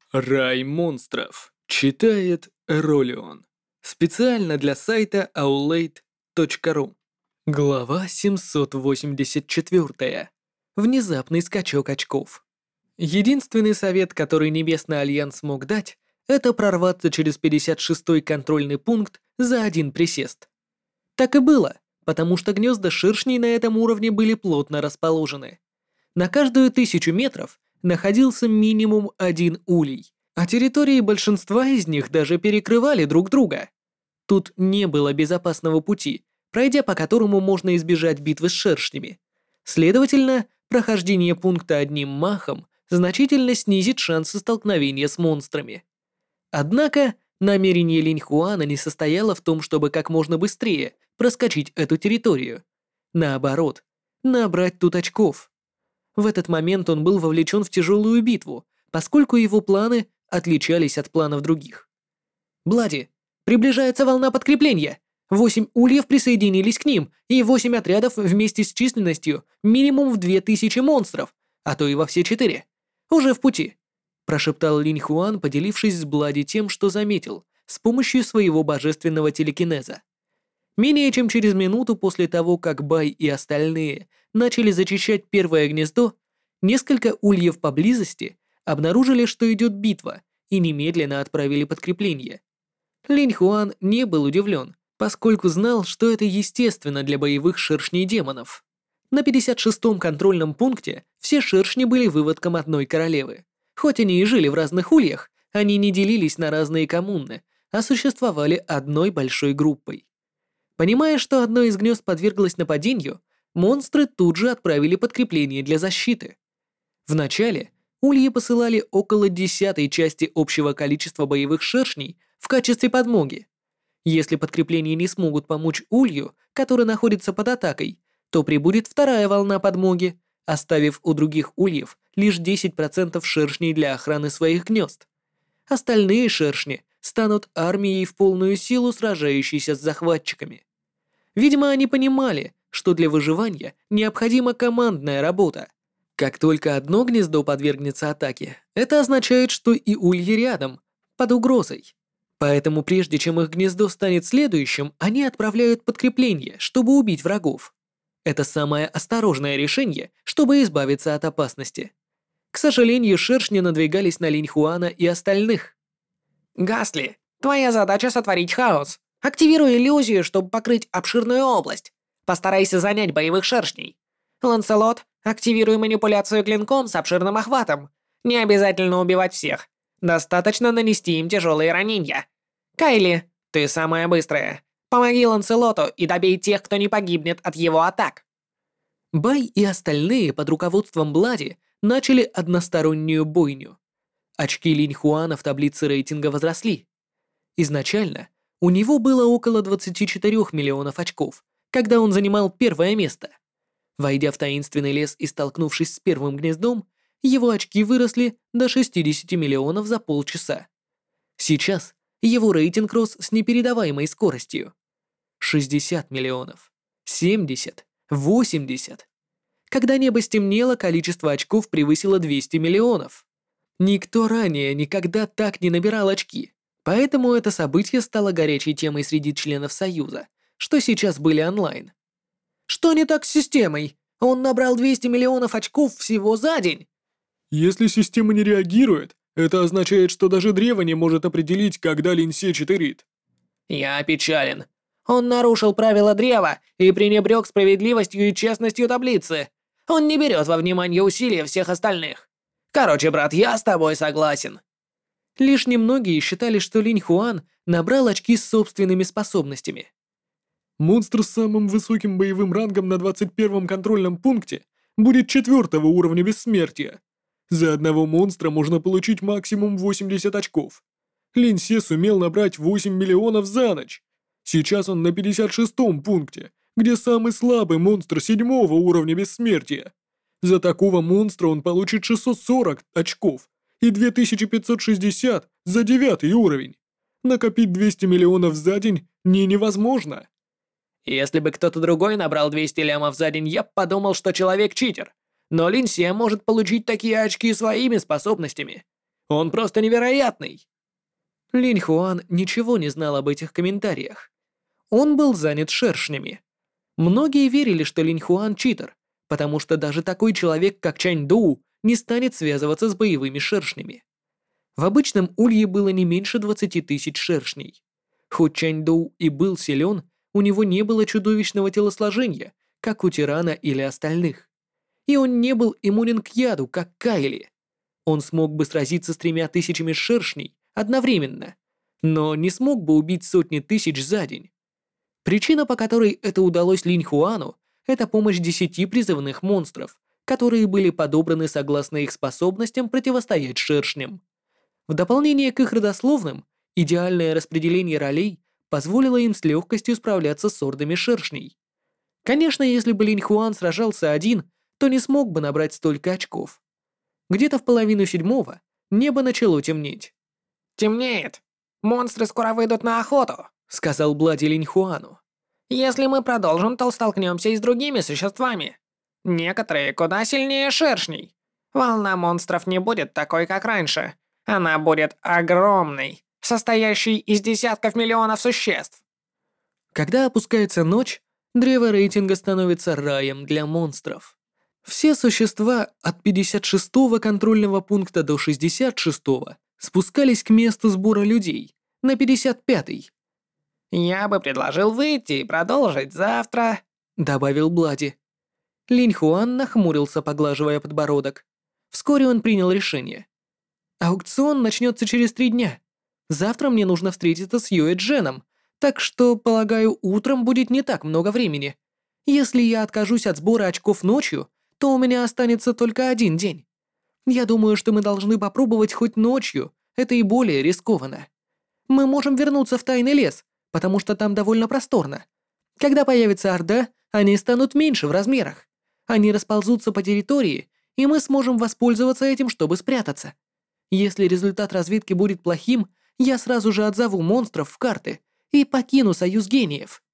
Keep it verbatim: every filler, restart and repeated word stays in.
Рай монстров. Читает Ролион. Специально для сайта аулейт точка ру. Глава семьсот восемьдесят четыре. Внезапный скачок очков. Единственный совет, который Небесный Альянс мог дать, это прорваться через пятьдесят шестой контрольный пункт за один присест. Так и было, потому что гнезда шершней на этом уровне были плотно расположены. На каждую тысячу метров находился минимум один улей, а территории большинства из них даже перекрывали друг друга. Тут не было безопасного пути, пройдя по которому можно избежать битвы с шершнями. Следовательно, прохождение пункта одним махом значительно снизит шансы столкновения с монстрами. Однако, намерение Линьхуана не состояло в том, чтобы как можно быстрее проскочить эту территорию. Наоборот, набрать тут очков. В этот момент он был вовлечен в тяжелую битву, поскольку его планы отличались от планов других. «Блади, приближается волна подкрепления! Восемь ульев присоединились к ним, и восемь отрядов вместе с численностью минимум в две тысячи монстров, а то и во все четыре. Уже в пути», — прошептал Линьхуан, поделившись с Блади тем, что заметил, с помощью своего божественного телекинеза. Менее чем через минуту после того, как Бай и остальные начали зачищать первое гнездо, несколько ульев поблизости обнаружили, что идет битва, и немедленно отправили подкрепление. Линьхуан не был удивлен, поскольку знал, что это естественно для боевых шершней демонов. На пятьдесят шестом контрольном пункте все шершни были выводком одной королевы. Хоть они и жили в разных ульях, они не делились на разные коммуны, а существовали одной большой группой. Понимая, что одно из гнезд подверглось нападению, монстры тут же отправили подкрепление для защиты. Вначале ульи посылали около десятой части общего количества боевых шершней в качестве подмоги. Если подкрепления не смогут помочь улью, который находится под атакой, то прибудет вторая волна подмоги, оставив у других ульев лишь десять процентов шершней для охраны своих гнезд. Остальные шершни станут армией в полную силу, сражающейся с захватчиками. Видимо, они понимали, что для выживания необходима командная работа. Как только одно гнездо подвергнется атаке, это означает, что и ульи рядом, под угрозой. Поэтому прежде чем их гнездо станет следующим, они отправляют подкрепление, чтобы убить врагов. Это самое осторожное решение, чтобы избавиться от опасности. К сожалению, шершни надвигались на Линьхуана и остальных. «Гасли, твоя задача сотворить хаос. Активируй иллюзию, чтобы покрыть обширную область. Постарайся занять боевых шершней. Ланселот, активируй манипуляцию клинком с обширным охватом. Не обязательно убивать всех. Достаточно нанести им тяжелые ранения. Кайли, ты самая быстрая. Помоги Ланселоту и добей тех, кто не погибнет от его атак». Бай и остальные под руководством Блади начали одностороннюю бойню. Очки Линьхуана в таблице рейтинга возросли. Изначально у него было около двадцати четырёх миллионов очков, когда он занимал первое место. Войдя в таинственный лес и столкнувшись с первым гнездом, его очки выросли до шестидесяти миллионов за полчаса. Сейчас его рейтинг рос с непередаваемой скоростью. шестьдесят миллионов. семьдесят. восемьдесят. Когда небо стемнело, количество очков превысило двести миллионов. Никто ранее никогда так не набирал очки, поэтому это событие стало горячей темой среди членов Союза, что сейчас были онлайн. «Что не так с системой? Он набрал двести миллионов очков всего за день!» Если система не реагирует, это означает, что даже древо не может определить, когда Линьсе читерит. «Я опечален. Он нарушил правила древа и пренебрег справедливостью и честностью таблицы. Он не берет во внимание усилия всех остальных. Короче, брат, я с тобой согласен». Лишь немногие считали, что Линьхуан набрал очки с собственными способностями. Монстр с самым высоким боевым рангом на двадцать первом контрольном пункте будет четвертого уровня бессмертия. За одного монстра можно получить максимум восемьдесят очков. Линьсе сумел набрать восемь миллионов за ночь. Сейчас он на пятьдесят шестом пункте, где самый слабый монстр седьмого уровня бессмертия. За такого монстра он получит шестьсот сорок очков и две тысячи пятьсот шестьдесят за девятый уровень. Накопить двести миллионов за день не невозможно. Если бы кто-то другой набрал двести лямов за день, я б подумал, что человек читер. Но Линьсе может получить такие очки своими способностями. Он просто невероятный!» Линь Хуан ничего не знал об этих комментариях. Он был занят шершнями. Многие верили, что Линь Хуан читер, потому что даже такой человек, как Чань Доу, не станет связываться с боевыми шершнями. В обычном улье было не меньше двадцати тысяч шершней. Хоть Чань Доу и был силен, у него не было чудовищного телосложения, как у тирана или остальных. И он не был иммунен к яду, как Кайли. Он смог бы сразиться с тремя тысячами шершней одновременно, но не смог бы убить сотни тысяч за день. Причина, по которой это удалось Линь Хуану, это помощь десяти призывных монстров, которые были подобраны согласно их способностям противостоять шершням. В дополнение к их родословным, идеальное распределение ролей позволило им с легкостью справляться с ордами шершней. Конечно, если бы Линь Хуан сражался один, то не смог бы набрать столько очков. Где-то в половину седьмого небо начало темнеть. «Темнеет. Монстры скоро выйдут на охоту», — сказал Блади Линь Хуану. «Если мы продолжим, то столкнемся и с другими существами. Некоторые куда сильнее шершней. Волна монстров не будет такой, как раньше. Она будет огромной, состоящей из десятков миллионов существ». Когда опускается ночь, древо рейтинга становится раем для монстров. Все существа от пятьдесят шестого контрольного пункта до шестьдесят шестого спускались к месту сбора людей, на пятьдесят пятый. «Я бы предложил выйти и продолжить завтра», — добавил Блади. Линь Хуан нахмурился, поглаживая подбородок. Вскоре он принял решение. «Аукцион начнется через три дня. Завтра мне нужно встретиться с Юэ Дженом, так что, полагаю, утром будет не так много времени. Если я откажусь от сбора очков ночью, то у меня останется только один день. Я думаю, что мы должны попробовать хоть ночью, это и более рискованно. Мы можем вернуться в тайный лес, потому что там довольно просторно. Когда появится Орда, они станут меньше в размерах. Они расползутся по территории, и мы сможем воспользоваться этим, чтобы спрятаться. Если результат разведки будет плохим, я сразу же отзову монстров в карты и покину Союз Гениев».